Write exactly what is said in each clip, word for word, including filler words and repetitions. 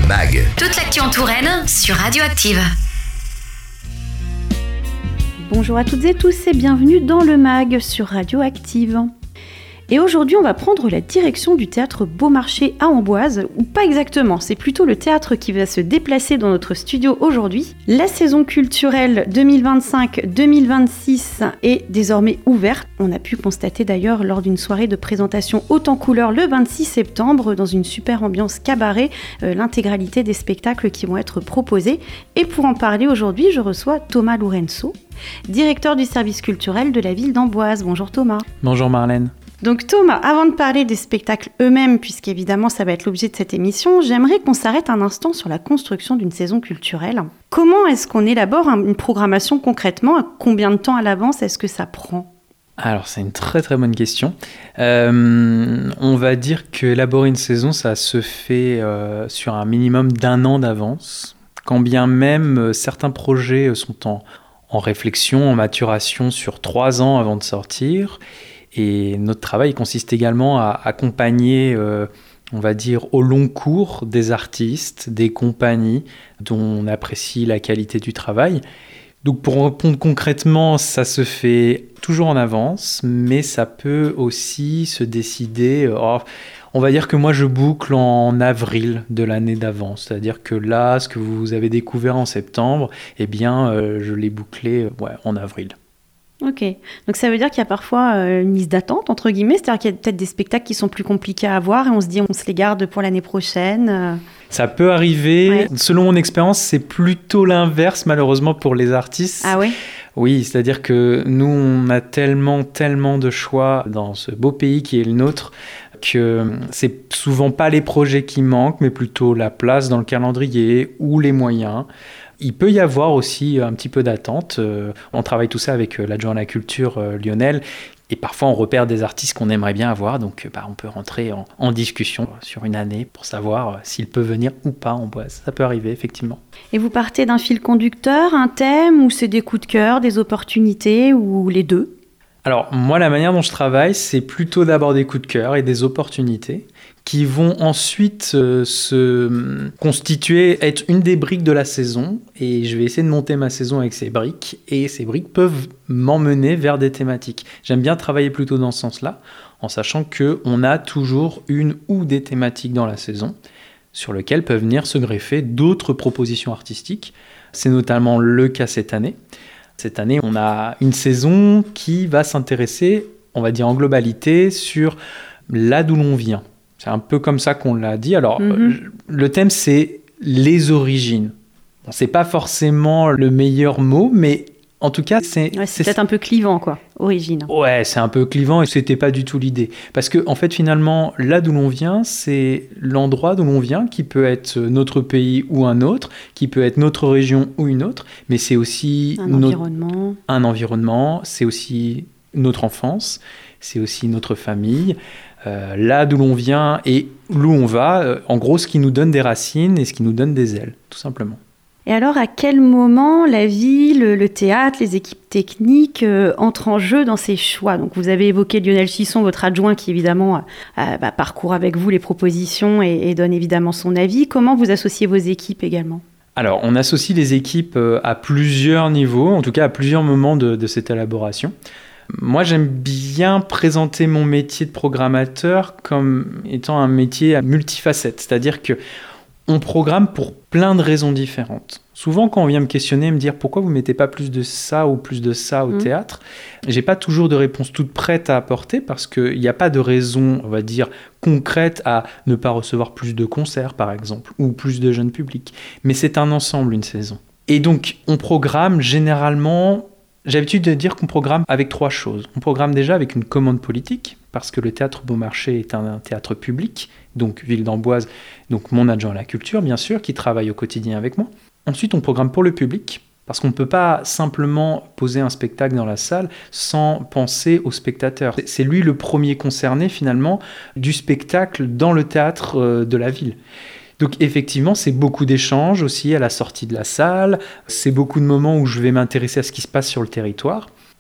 Mag. Toute l'actu en Touraine sur Radioactive. Bonjour à toutes et tous et bienvenue dans le Mag sur Radioactive. Et aujourd'hui, on va prendre la direction du théâtre Beaumarchais à Amboise, ou pas exactement, c'est plutôt le théâtre qui va se déplacer dans notre studio aujourd'hui. La saison culturelle deux mille vingt-cinq deux mille vingt-six est désormais ouverte. On a pu constater d'ailleurs lors d'une soirée de présentation haute en couleurs le vingt-six septembre, dans une super ambiance cabaret, euh, l'intégralité des spectacles qui vont être proposés. Et pour en parler aujourd'hui, je reçois Thomas Lourenço, directeur du service culturel de la ville d'Amboise. Bonjour Thomas. Bonjour Marlène. Donc Thomas, avant de parler des spectacles eux-mêmes, puisqu'évidemment ça va être l'objet de cette émission, j'aimerais qu'on s'arrête un instant sur la construction d'une saison culturelle. Comment est-ce qu'on élabore une programmation concrètement ? Combien de temps à l'avance est-ce que ça prend ? Alors c'est une très très bonne question. Euh, on va dire que élaborer une saison, ça se fait euh, sur un minimum d'un an d'avance, quand bien même euh, certains projets sont en, en réflexion, en maturation sur trois ans avant de sortir. Et notre travail consiste également à accompagner, euh, on va dire, au long cours des artistes, des compagnies dont on apprécie la qualité du travail. Donc pour répondre concrètement, ça se fait toujours en avance, mais ça peut aussi se décider... Oh, on va dire que moi je boucle en avril de l'année d'avant, c'est-à-dire que là, ce que vous avez découvert en septembre, eh bien, euh, je l'ai bouclé ouais, en avril. Ok, donc ça veut dire qu'il y a parfois euh, une liste d'attente, entre guillemets, c'est-à-dire qu'il y a peut-être des spectacles qui sont plus compliqués à avoir et on se dit on se les garde pour l'année prochaine. Euh... Ça peut arriver, ouais. Selon mon expérience, c'est plutôt l'inverse malheureusement pour les artistes. Ah oui ? Oui, c'est-à-dire que nous, on a tellement, tellement de choix dans ce beau pays qui est le nôtre que c'est souvent pas les projets qui manquent, mais plutôt la place dans le calendrier ou les moyens. Il peut y avoir aussi un petit peu d'attente. On travaille tout ça avec l'adjoint à la culture Lionel. Et parfois, on repère des artistes qu'on aimerait bien avoir. Donc, bah, on peut rentrer en, en discussion sur une année pour savoir s'il peut venir ou pas en Amboise. Ça peut arriver, effectivement. Et vous partez d'un fil conducteur, un thème, ou c'est des coups de cœur, des opportunités, ou les deux ? Alors, moi, la manière dont je travaille, c'est plutôt d'abord des coups de cœur et des opportunités qui vont ensuite euh, se constituer, être une des briques de la saison. Et je vais essayer de monter ma saison avec ces briques. Et ces briques peuvent m'emmener vers des thématiques. J'aime bien travailler plutôt dans ce sens-là, en sachant qu'on a toujours une ou des thématiques dans la saison sur lesquelles peuvent venir se greffer d'autres propositions artistiques. C'est notamment le cas cette année. Cette année, on a une saison qui va s'intéresser, on va dire en globalité, sur là d'où l'on vient. C'est un peu comme ça qu'on l'a dit. Alors, mm-hmm. le thème, c'est les origines. Bon, c'est pas forcément le meilleur mot, mais en tout cas, c'est... Ouais, c'est, c'est peut-être un peu clivant, quoi, origine. Ouais, c'est un peu clivant et c'était pas du tout l'idée. Parce que, en fait, finalement, là d'où l'on vient, c'est l'endroit d'où l'on vient, qui peut être notre pays ou un autre, qui peut être notre région ou une autre, mais c'est aussi... Un notre... environnement. Un environnement, c'est aussi notre enfance, c'est aussi notre famille. Euh, là d'où l'on vient et où on va, euh, en gros, ce qui nous donne des racines et ce qui nous donne des ailes, tout simplement. Et alors, à quel moment la ville, le théâtre, les équipes techniques euh, entrent en jeu dans ces choix ? Donc, vous avez évoqué Lionel Chisson, votre adjoint, qui évidemment euh, bah, parcourt avec vous les propositions et, et donne évidemment son avis. Comment vous associez vos équipes également ? Alors, on associe les équipes euh, à plusieurs niveaux, en tout cas à plusieurs moments de, de cette élaboration. Moi, j'aime bien présenter mon métier de programmateur comme étant un métier à multifacette, c'est-à-dire que on programme pour plein de raisons différentes. Souvent, quand on vient me questionner, me dire pourquoi vous ne mettez pas plus de ça ou plus de ça au mmh. théâtre, j'ai pas toujours de réponse toute prête à apporter parce qu'il n'y a pas de raison, on va dire, concrète à ne pas recevoir plus de concerts, par exemple, ou plus de jeunes publics. Mais c'est un ensemble, une saison. Et donc, on programme généralement... J'ai l'habitude de dire qu'on programme avec trois choses. On programme déjà avec une commande politique, parce que le théâtre Beaumarchais est un, un théâtre public, donc ville d'Amboise, donc mon adjoint à la culture, bien sûr, qui travaille au quotidien avec moi. Ensuite, on programme pour le public, parce qu'on ne peut pas simplement poser un spectacle dans la salle sans penser au spectateur. C'est lui le premier concerné, finalement, du spectacle dans le théâtre euh, de la ville. Donc effectivement, c'est beaucoup d'échanges aussi à la sortie de la salle, c'est beaucoup de moments où je vais m'intéresser à ce qui se passe sur le territoire.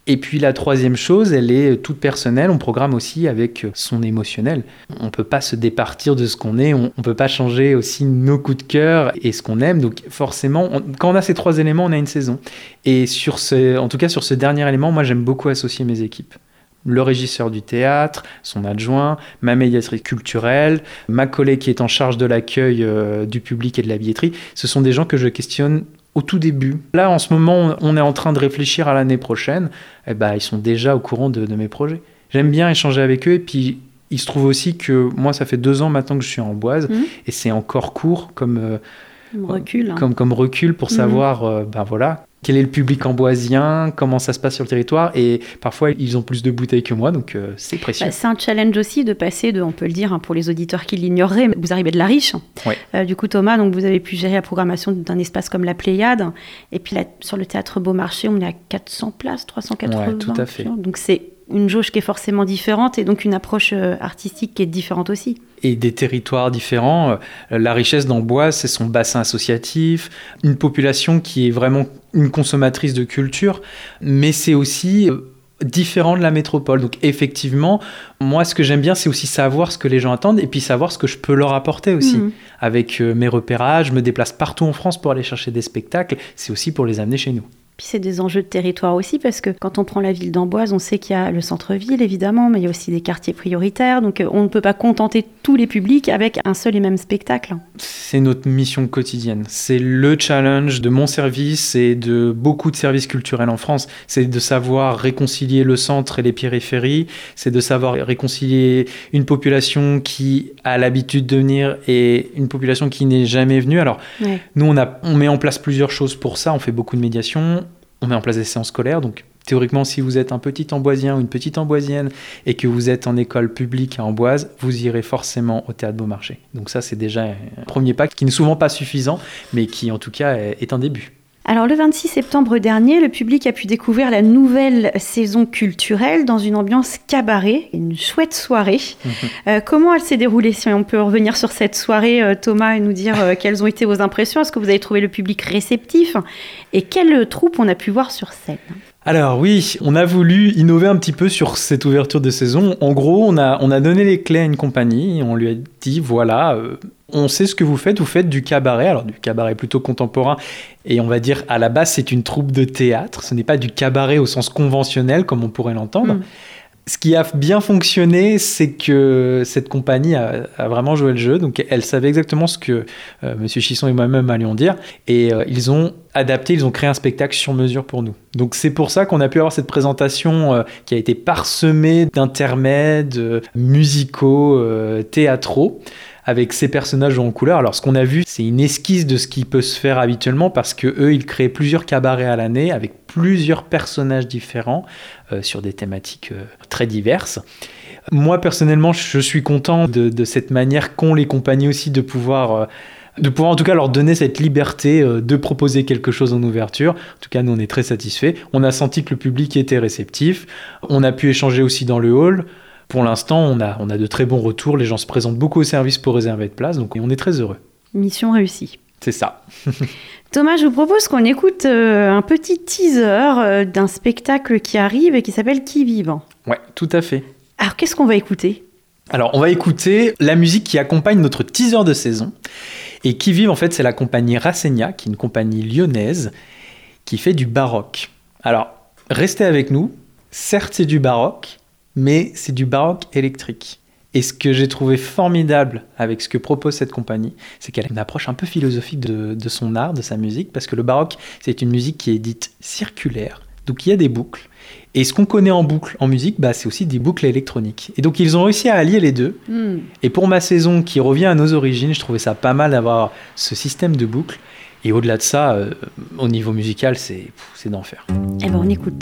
Et puis la troisième chose, elle est toute personnelle. On programme aussi avec son émotionnel. On ne peut pas se départir de ce qu'on est. On ne peut pas changer aussi nos coups de cœur et ce qu'on aime. Donc forcément, on, quand on a ces trois éléments, on a une saison. Et sur ce, en tout cas sur ce dernier élément, moi j'aime beaucoup associer mes équipes. Le régisseur du théâtre, son adjoint, ma médiatrice culturelle, ma collègue qui est en charge de l'accueil euh, du public et de la billetterie. Ce sont des gens que je questionne au tout début. Là, en ce moment, on est en train de réfléchir à l'année prochaine. Eh ben, ils sont déjà au courant de, de mes projets. J'aime bien échanger avec eux. Et puis, il se trouve aussi que moi, ça fait deux ans maintenant que je suis en Amboise. Mmh. Et c'est encore court comme, euh, recul, hein. comme, comme recul pour mmh. savoir, euh, ben voilà, quel est le public amboisien, comment ça se passe sur le territoire. Et parfois, ils ont plus de bouteilles que moi, donc euh, c'est précieux. Bah, c'est un challenge aussi de passer de, on peut le dire, hein, pour les auditeurs qui l'ignoreraient, vous arrivez de la Riche. Ouais. Euh, du coup, Thomas, donc, vous avez pu gérer la programmation d'un espace comme la Pléiade. Et puis là, sur le Théâtre Beaumarchais, on est à quatre cents places, trois cent quatre-vingts. Ouais, tout à fait. Donc c'est une jauge qui est forcément différente et donc une approche euh, artistique qui est différente aussi. Et des territoires différents. La richesse d'Amboise, c'est son bassin associatif, une population qui est vraiment une consommatrice de culture, mais c'est aussi différent de la métropole. Donc effectivement, moi ce que j'aime bien, c'est aussi savoir ce que les gens attendent et puis savoir ce que je peux leur apporter aussi. Mmh. Avec mes repérages, je me déplace partout en France pour aller chercher des spectacles, c'est aussi pour les amener chez nous. Puis c'est des enjeux de territoire aussi, parce que quand on prend la ville d'Amboise, on sait qu'il y a le centre-ville, évidemment, mais il y a aussi des quartiers prioritaires. Donc on ne peut pas contenter tous les publics avec un seul et même spectacle. C'est notre mission quotidienne. C'est le challenge de mon service et de beaucoup de services culturels en France. C'est de savoir réconcilier le centre et les périphéries. C'est de savoir réconcilier une population qui a l'habitude de venir et une population qui n'est jamais venue. Alors, ouais. nous, on, a, on met en place plusieurs choses pour ça. On fait beaucoup de médiation. On met en place des séances scolaires, donc théoriquement, si vous êtes un petit Amboisien ou une petite Amboisienne et que vous êtes en école publique à Amboise, vous irez forcément au Théâtre Beaumarchais. Donc ça, c'est déjà un premier pas qui n'est souvent pas suffisant, mais qui en tout cas est un début. Alors le vingt-six septembre dernier, le public a pu découvrir la nouvelle saison culturelle dans une ambiance cabaret, une chouette soirée. Mmh. Euh, comment elle s'est déroulée? Si on peut revenir sur cette soirée, euh, Thomas, et nous dire euh, quelles ont été vos impressions. Est-ce que vous avez trouvé le public réceptif? Et quelle troupe on a pu voir sur scène? Alors oui, on a voulu innover un petit peu sur cette ouverture de saison. En gros, on a, on a donné les clés à une compagnie et on lui a dit, voilà, euh, on sait ce que vous faites, vous faites du cabaret, alors du cabaret plutôt contemporain, et on va dire, à la base, c'est une troupe de théâtre, ce n'est pas du cabaret au sens conventionnel, comme on pourrait l'entendre. Mmh. Ce qui a bien fonctionné, c'est que cette compagnie a, a vraiment joué le jeu. Donc, elle savait exactement ce que euh, M. Chisson et moi-même allions dire. Et euh, ils ont adapté, ils ont créé un spectacle sur mesure pour nous. Donc, c'est pour ça qu'on a pu avoir cette présentation euh, qui a été parsemée d'intermèdes euh, musicaux, euh, théâtraux, avec ces personnages en couleur. Alors, ce qu'on a vu, c'est une esquisse de ce qui peut se faire habituellement parce qu'eux, ils créent plusieurs cabarets à l'année avec plusieurs personnages différents euh, sur des thématiques euh, très diverses. Moi, personnellement, je suis content de, de cette manière qu'ont les compagnies aussi de pouvoir... Euh, de pouvoir en tout cas leur donner cette liberté euh, de proposer quelque chose en ouverture. En tout cas, nous, on est très satisfaits. On a senti que le public était réceptif. On a pu échanger aussi dans le hall. Pour l'instant, on a, on a de très bons retours. Les gens se présentent beaucoup au service pour réserver de place, donc on est très heureux. Mission réussie. C'est ça. Thomas, je vous propose qu'on écoute euh, un petit teaser euh, d'un spectacle qui arrive et qui s'appelle Qui vive. Ouais, tout à fait. Alors, qu'est-ce qu'on va écouter ? Alors, on va écouter la musique qui accompagne notre teaser de saison. Et Qui vive, en fait, c'est la compagnie Rasegna, qui est une compagnie lyonnaise, qui fait du baroque. Alors, restez avec nous. Certes, c'est du baroque, mais c'est du baroque électrique. Et ce que j'ai trouvé formidable avec ce que propose cette compagnie, c'est qu'elle a une approche un peu philosophique de, de son art, de sa musique, parce que le baroque, c'est une musique qui est dite circulaire, donc il y a des boucles. Et ce qu'on connaît en boucle en musique, bah, c'est aussi des boucles électroniques. Et donc ils ont réussi à allier les deux. Mm. Et pour ma saison qui revient à nos origines, je trouvais ça pas mal d'avoir ce système de boucles. Et au-delà de ça, euh, au niveau musical, c'est, c'est d'enfer. Eh ben on écoute.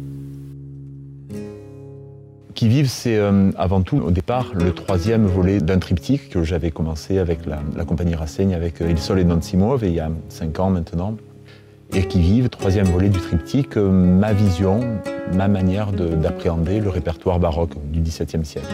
Qui vive, c'est euh, avant tout, au départ, le troisième volet d'un triptyque que j'avais commencé avec la, la compagnie Rasegna, avec euh, Il Sole e Non Si Muove, il y a cinq ans maintenant. Et Qui vive, troisième volet du triptyque, euh, ma vision, ma manière de, d'appréhender le répertoire baroque du dix-septième siècle.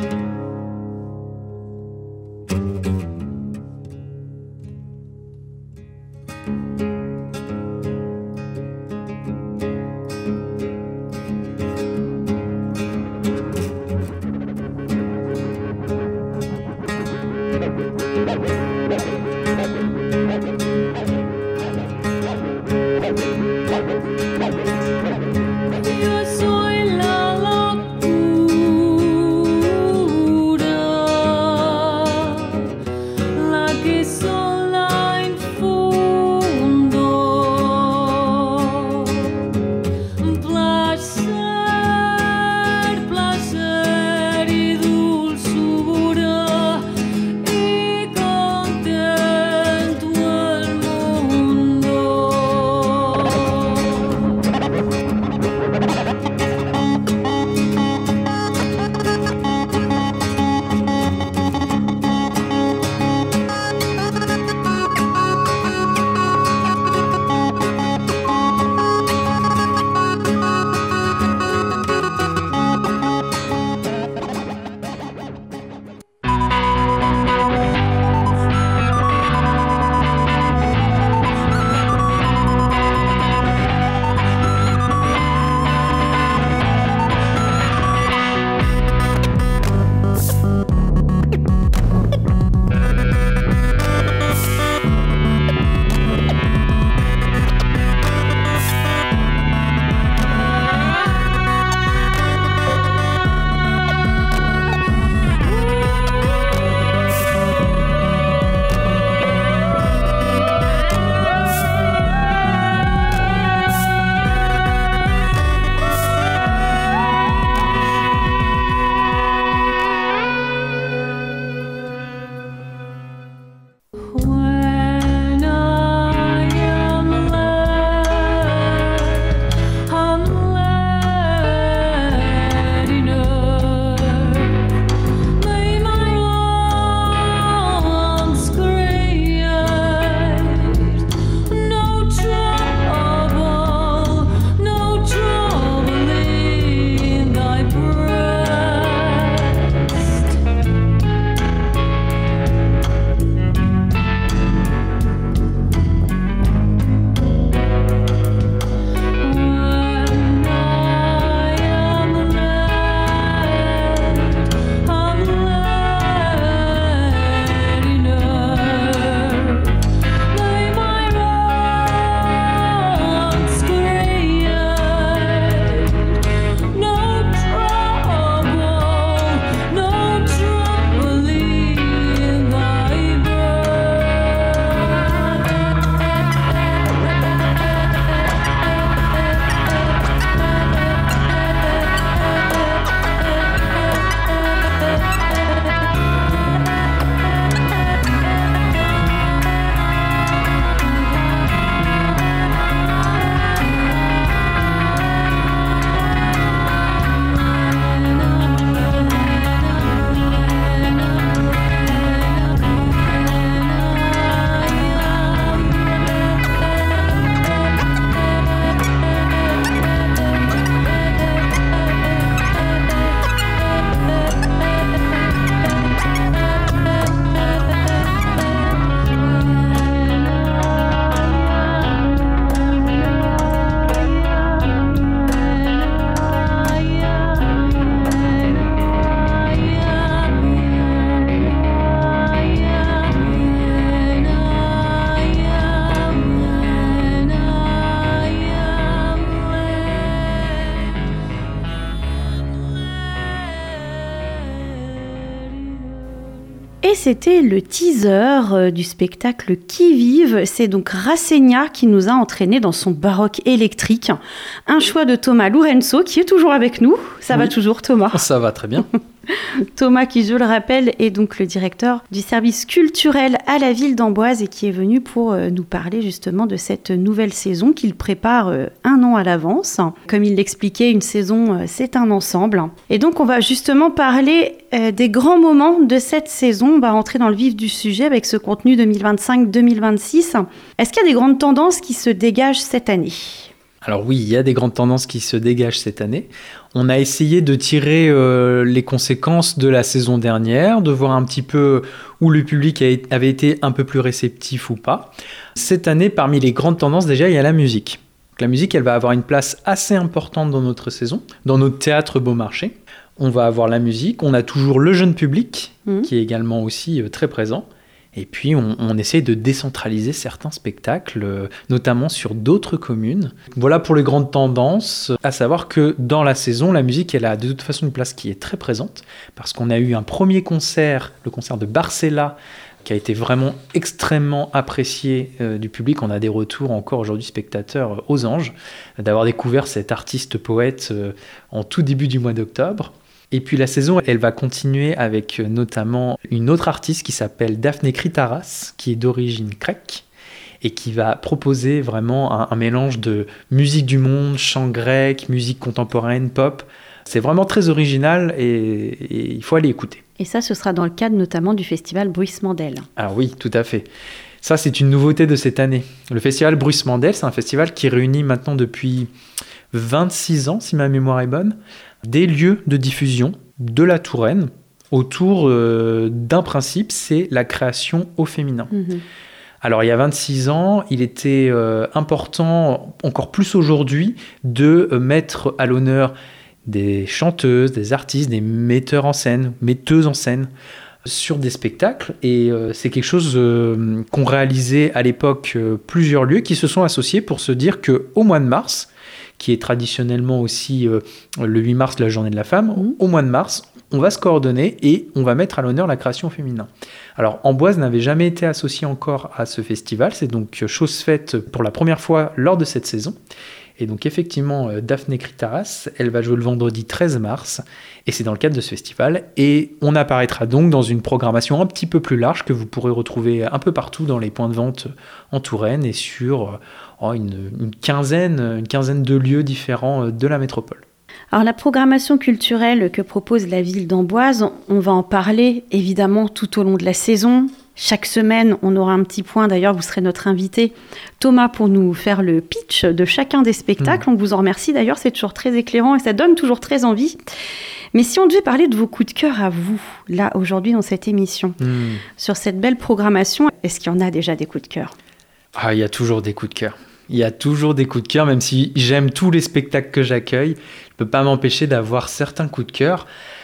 Et c'était le teaser du spectacle Qui vive. C'est donc Rasegna qui nous a entraînés dans son baroque électrique. Un choix de Thomas Lourenço qui est toujours avec nous. Ça oui. va toujours, Thomas? Ça va très bien. Thomas, qui je le rappelle, est donc le directeur du service culturel à la ville d'Amboise et qui est venu pour nous parler justement de cette nouvelle saison qu'il prépare un an à l'avance. Comme il l'expliquait, une saison, c'est un ensemble. Et donc, on va justement parler des grands moments de cette saison. On va rentrer dans le vif du sujet avec ce contenu deux mille vingt-cinq deux mille vingt-six. Est-ce qu'il y a des grandes tendances qui se dégagent cette année ? Alors oui, il y a des grandes tendances qui se dégagent cette année. On a essayé de tirer euh, les conséquences de la saison dernière, de voir un petit peu où le public a, avait été un peu plus réceptif ou pas. Cette année, parmi les grandes tendances, déjà, il y a la musique. Donc, la musique, elle va avoir une place assez importante dans notre saison, dans notre théâtre Beaumarchais. On va avoir la musique, on a toujours le jeune public, mmh. qui est également aussi euh, très présent. Et puis, on, on essaye de décentraliser certains spectacles, euh, notamment sur d'autres communes. Voilà pour les grandes tendances, à savoir que dans la saison, la musique, elle a de toute façon une place qui est très présente, parce qu'on a eu un premier concert, le concert de Barcella, qui a été vraiment extrêmement apprécié euh, du public. On a des retours encore aujourd'hui spectateurs euh, aux anges, d'avoir découvert cet artiste-poète euh, en tout début du mois d'octobre. Et puis la saison, elle va continuer avec notamment une autre artiste qui s'appelle Daphné Kritaras, qui est d'origine grecque, et qui va proposer vraiment un, un mélange de musique du monde, chant grec, musique contemporaine, pop. C'est vraiment très original et, et il faut aller écouter. Et ça, ce sera dans le cadre notamment du festival Bruce Mandel. Ah oui, tout à fait. Ça, c'est une nouveauté de cette année. Le festival Bruce Mandel, c'est un festival qui réunit maintenant depuis vingt-six ans, si ma mémoire est bonne, des lieux de diffusion de la Touraine autour euh, d'un principe, c'est la création au féminin. Mmh. Alors il y a vingt-six ans, il était euh, important, encore plus aujourd'hui, de euh, mettre à l'honneur des chanteuses, des artistes, des metteurs en scène, metteuses en scène sur des spectacles. Et euh, c'est quelque chose euh, qu'ont réalisé à l'époque euh, plusieurs lieux qui se sont associés pour se dire qu'au mois de mars, qui est traditionnellement aussi euh, le huit mars, la journée de la femme, mmh. au mois de mars, on va se coordonner et on va mettre à l'honneur la création féminin. Alors, Amboise n'avait jamais été associée encore à ce festival, c'est donc chose faite pour la première fois lors de cette saison. Et donc, effectivement, Daphné Kritaras, elle va jouer le vendredi treize mars, et c'est dans le cadre de ce festival. Et on apparaîtra donc dans une programmation un petit peu plus large que vous pourrez retrouver un peu partout dans les points de vente en Touraine et sur oh, une, une, quinzaine, une quinzaine de lieux différents de la métropole. Alors la programmation culturelle que propose la ville d'Amboise, on va en parler évidemment tout au long de la saison. Chaque semaine, on aura un petit point. D'ailleurs, vous serez notre invité, Thomas, pour nous faire le pitch de chacun des spectacles. Mmh. On vous en remercie. D'ailleurs, c'est toujours très éclairant et ça donne toujours très envie. Mais si on devait parler de vos coups de cœur à vous, là, aujourd'hui, dans cette émission, mmh. sur cette belle programmation, est-ce qu'il y en a déjà des coups de cœur ? Ah, il y a toujours des coups de cœur. Il y a toujours des coups de cœur, même si j'aime tous les spectacles que j'accueille. Je ne peux pas m'empêcher d'avoir certains coups de cœur.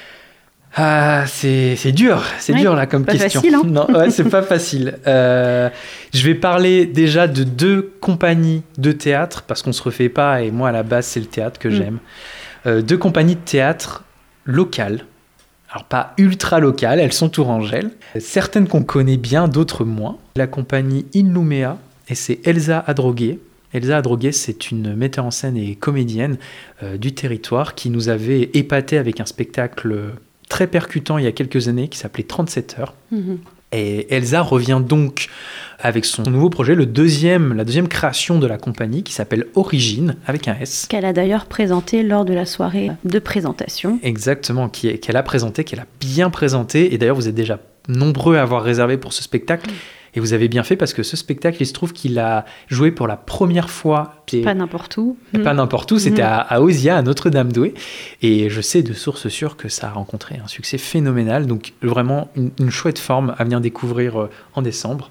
Ah, c'est, c'est dur, c'est ouais, dur là comme pas question. Facile, hein. Non, ouais, c'est pas facile. Euh, je vais parler déjà de deux compagnies de théâtre, parce qu'on se refait pas, et moi à la base c'est le théâtre que mmh. j'aime. Euh, deux compagnies de théâtre locales. Alors pas ultra locales, elles sont tourangelles. Certaines qu'on connaît bien, d'autres moins. La compagnie Inlumea, et c'est Elsa Adrogué. Elsa Adrogué, c'est une metteur en scène et comédienne euh, du territoire qui nous avait épaté avec un spectacle très percutant il y a quelques années qui s'appelait trente-sept heures. Mmh. Et Elsa revient donc avec son nouveau projet, le deuxième, la deuxième création de la compagnie qui s'appelle Origine, avec un S. Qu'elle a d'ailleurs présenté lors de la soirée de présentation. Exactement, qui est, qu'elle a présenté, qu'elle a bien présenté. Et d'ailleurs, vous êtes déjà nombreux à avoir réservé pour ce spectacle. Mmh. Et vous avez bien fait parce que ce spectacle, il se trouve qu'il a joué pour la première fois. Pas n'importe où. Pas mmh. n'importe où, c'était mmh. à, à Ozia, à Notre-Dame-d'Ouai. Et je sais de sources sûres que ça a rencontré un succès phénoménal. Donc vraiment une, une chouette forme à venir découvrir euh, en décembre.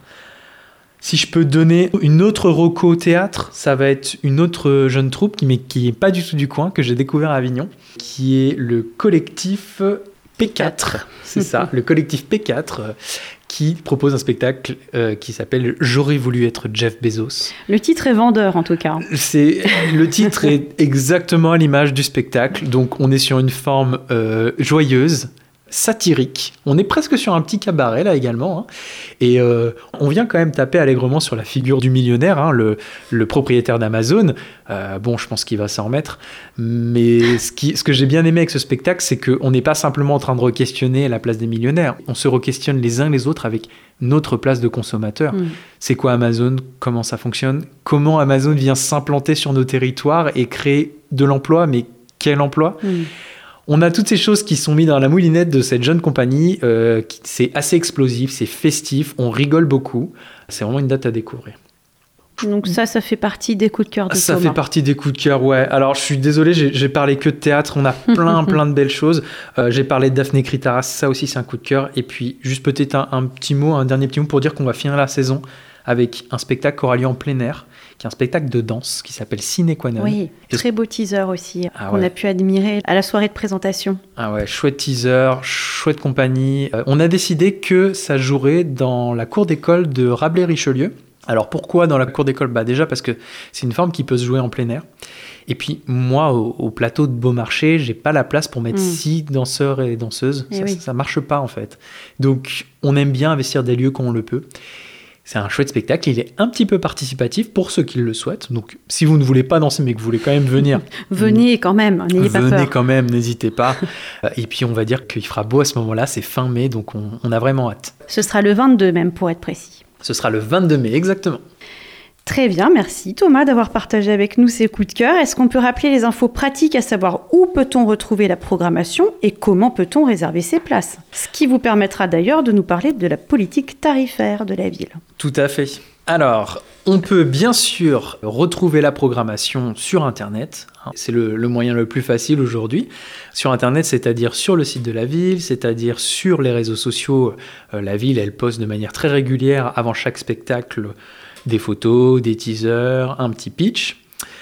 Si je peux donner une autre reco au théâtre, ça va être une autre jeune troupe qui n'est pas du tout du coin, que j'ai découvert à Avignon, qui est le collectif P quatre. C'est ça, le collectif P quatre. Euh, qui propose un spectacle euh, qui s'appelle « J'aurais voulu être Jeff Bezos ». Le titre est vendeur, en tout cas. C'est, le titre est exactement à l'image du spectacle. Donc, on est sur une forme euh, joyeuse, satirique. On est presque sur un petit cabaret, là, également. Hein. Et euh, on vient quand même taper allègrement sur la figure du millionnaire, hein, le, le propriétaire d'Amazon. Euh, bon, je pense qu'il va s'en remettre. Mais ce, qui, ce que j'ai bien aimé avec ce spectacle, c'est qu'on n'est pas simplement en train de re-questionner la place des millionnaires. On se re-questionne les uns les autres avec notre place de consommateur. Mmh. C'est quoi Amazon ? Comment ça fonctionne ? Comment Amazon vient s'implanter sur nos territoires et créer de l'emploi ? Mais quel emploi ? mmh. On a toutes ces choses qui sont mises dans la moulinette de cette jeune compagnie. Euh, qui, c'est assez explosif, c'est festif, on rigole beaucoup. C'est vraiment une date à découvrir. Donc ça, ça fait partie des coups de cœur de ça Thomas. Ça fait partie des coups de cœur, ouais. Alors, je suis désolé, j'ai, j'ai parlé que de théâtre. On a plein, plein de belles choses. Euh, j'ai parlé de Daphné Kritaras, ça aussi, c'est un coup de cœur. Et puis, juste peut-être un, un petit mot, un dernier petit mot pour dire qu'on va finir la saison avec un spectacle qui aura lieu en plein air, qui est un spectacle de danse qui s'appelle Sine Qua Non. Oui, très beau teaser aussi, ah qu'on ouais. a pu admirer à la soirée de présentation. Ah ouais, chouette teaser, chouette compagnie. Euh, on a décidé que ça jouerait dans la cour d'école de Rabelais-Richelieu. Alors pourquoi dans la cour d'école ? Bah déjà parce que c'est une forme qui peut se jouer en plein air. Et puis moi, au, au plateau de Beaumarchais, j'ai pas la place pour mettre mmh. six danseurs et danseuses. Et ça, oui. ça, ça marche pas en fait. Donc on aime bien investir des lieux quand on le peut. C'est un chouette spectacle, il est un petit peu participatif pour ceux qui le souhaitent. Donc, si vous ne voulez pas danser, mais que vous voulez quand même venir... venez quand même, n'ayez pas peur. Venez quand même, n'hésitez pas. Et puis, on va dire qu'il fera beau à ce moment-là, c'est fin mai, donc on, on a vraiment hâte. Ce sera le vingt-deux même, pour être précis. Ce sera le vingt-deux mai, exactement. Très bien, merci Thomas d'avoir partagé avec nous ces coups de cœur. Est-ce qu'on peut rappeler les infos pratiques, à savoir où peut-on retrouver la programmation et comment peut-on réserver ses places ? Ce qui vous permettra d'ailleurs de nous parler de la politique tarifaire de la ville. Tout à fait. Alors, on peut bien sûr retrouver la programmation sur Internet. C'est le, le moyen le plus facile aujourd'hui. Sur Internet, c'est-à-dire sur le site de la ville, c'est-à-dire sur les réseaux sociaux. Euh, la ville, elle poste de manière très régulière avant chaque spectacle des photos, des teasers, un petit pitch.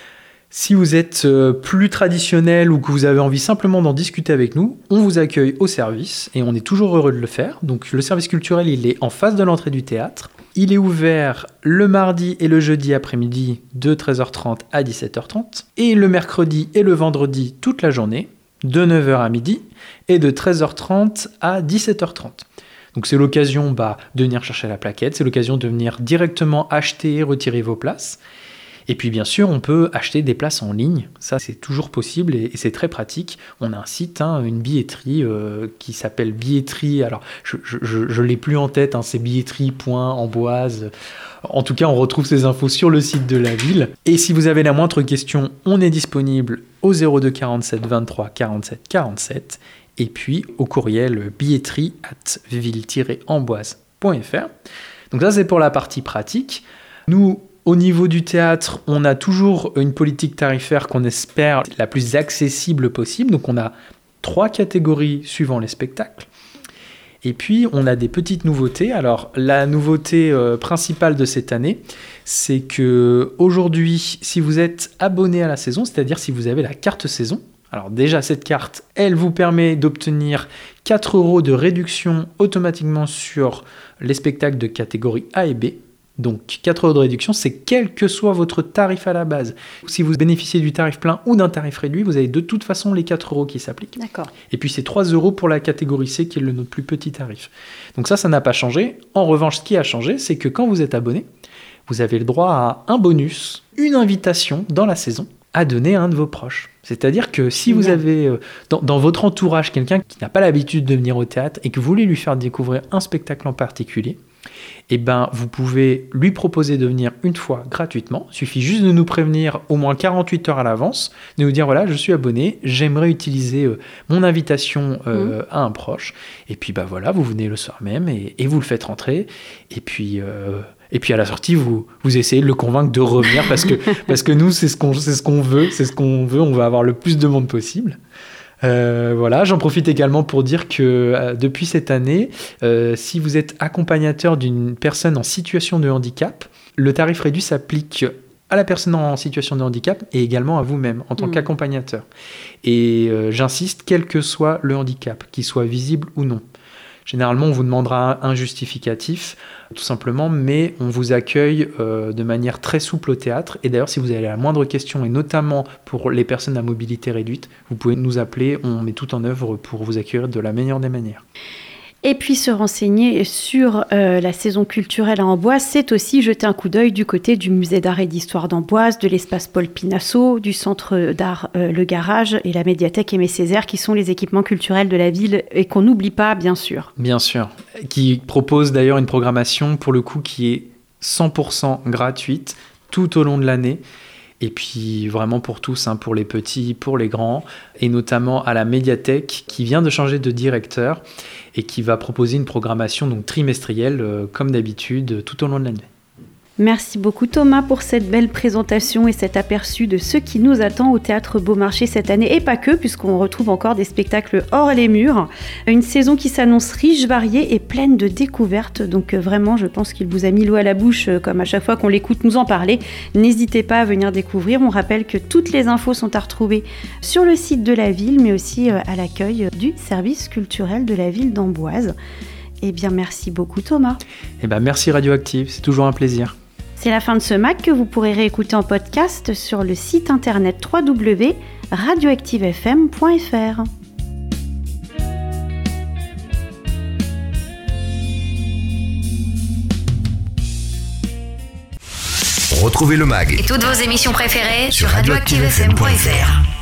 Si vous êtes plus traditionnel ou que vous avez envie simplement d'en discuter avec nous, on vous accueille au service et on est toujours heureux de le faire. Donc le service culturel, il est en face de l'entrée du théâtre. Il est ouvert le mardi et le jeudi après-midi de treize heures trente à dix-sept heures trente et le mercredi et le vendredi toute la journée de neuf heures à midi et de treize heures trente à dix-sept heures trente. Donc c'est l'occasion bah, de venir chercher la plaquette, c'est l'occasion de venir directement acheter et retirer vos places. Et puis bien sûr, on peut acheter des places en ligne, ça c'est toujours possible et, et c'est très pratique. On a un site, hein, une billetterie euh, qui s'appelle billetterie, alors je ne l'ai plus en tête, hein, c'est billetterie point amboise. En tout cas, on retrouve ces infos sur le site de la ville. Et si vous avez la moindre question, on est disponible au zéro deux quarante-sept vingt-trois quarante-sept quarante-sept. Et puis au courriel billetterie arobase ville tiret amboise point f r. Donc ça, c'est pour la partie pratique. Nous, au niveau du théâtre, on a toujours une politique tarifaire qu'on espère la plus accessible possible. Donc on a trois catégories suivant les spectacles. Et puis, on a des petites nouveautés. Alors, la nouveauté euh, principale de cette année, c'est que aujourd'hui, si vous êtes abonné à la saison, c'est-à-dire si vous avez la carte saison, alors déjà, cette carte, elle vous permet d'obtenir quatre euros de réduction automatiquement sur les spectacles de catégorie A et B. Donc quatre euros de réduction, c'est quel que soit votre tarif à la base. Si vous bénéficiez du tarif plein ou d'un tarif réduit, vous avez de toute façon les quatre euros qui s'appliquent. D'accord. Et puis c'est trois euros pour la catégorie C qui est le notre plus petit tarif. Donc ça, ça n'a pas changé. En revanche, ce qui a changé, c'est que quand vous êtes abonné, vous avez le droit à un bonus, une invitation dans la saison à donner à un de vos proches. C'est-à-dire que si vous avez euh, dans, dans votre entourage quelqu'un qui n'a pas l'habitude de venir au théâtre et que vous voulez lui faire découvrir un spectacle en particulier, eh ben, vous pouvez lui proposer de venir une fois gratuitement. Il suffit juste de nous prévenir au moins quarante-huit heures à l'avance, de nous dire voilà, je suis abonné, j'aimerais utiliser euh, mon invitation euh, mmh. à un proche. Et puis bah voilà, vous venez le soir même et, et vous le faites rentrer. Et puis euh, et puis à la sortie, vous vous essayez de le convaincre de revenir parce que parce que nous c'est ce qu'on c'est ce qu'on veut, c'est ce qu'on veut. On veut avoir le plus de monde possible. Euh, voilà, j'en profite également pour dire que euh, depuis cette année, euh, si vous êtes accompagnateur d'une personne en situation de handicap, le tarif réduit s'applique à la personne en situation de handicap et également à vous-même en tant mmh. qu'accompagnateur. Et euh, j'insiste, quel que soit le handicap, qu'il soit visible ou non. Généralement, on vous demandera un justificatif, tout simplement, mais on vous accueille euh, de manière très souple au théâtre. Et d'ailleurs, si vous avez la moindre question, et notamment pour les personnes à mobilité réduite, vous pouvez nous appeler, on met tout en œuvre pour vous accueillir de la meilleure des manières. Et puis se renseigner sur euh, la saison culturelle à Amboise, c'est aussi jeter un coup d'œil du côté du musée d'art et d'histoire d'Amboise, de l'espace Paul Pinasso, du centre d'art euh, Le Garage et la médiathèque Aimé Césaire, qui sont les équipements culturels de la ville et qu'on n'oublie pas, bien sûr. Bien sûr, qui propose d'ailleurs une programmation pour le coup qui est cent pour cent gratuite tout au long de l'année. Et puis vraiment pour tous, hein, pour les petits, pour les grands, et notamment à la médiathèque qui vient de changer de directeur et qui va proposer une programmation donc trimestrielle euh, comme d'habitude tout au long de l'année. Merci beaucoup Thomas pour cette belle présentation et cet aperçu de ce qui nous attend au Théâtre Beaumarchais cette année, et pas que, puisqu'on retrouve encore des spectacles hors les murs. Une saison qui s'annonce riche, variée et pleine de découvertes, donc vraiment je pense qu'il vous a mis l'eau à la bouche, comme à chaque fois qu'on l'écoute nous en parler. N'hésitez pas à venir découvrir, on rappelle que toutes les infos sont à retrouver sur le site de la ville, mais aussi à l'accueil du service culturel de la ville d'Amboise. Eh bien merci beaucoup Thomas. Eh bien merci Radioactive, c'est toujours un plaisir. C'est la fin de ce M A C que vous pourrez réécouter en podcast sur le site internet w w w point radioactive f m point f r. Retrouvez le M A G et toutes vos émissions préférées sur radioactive f m point f r.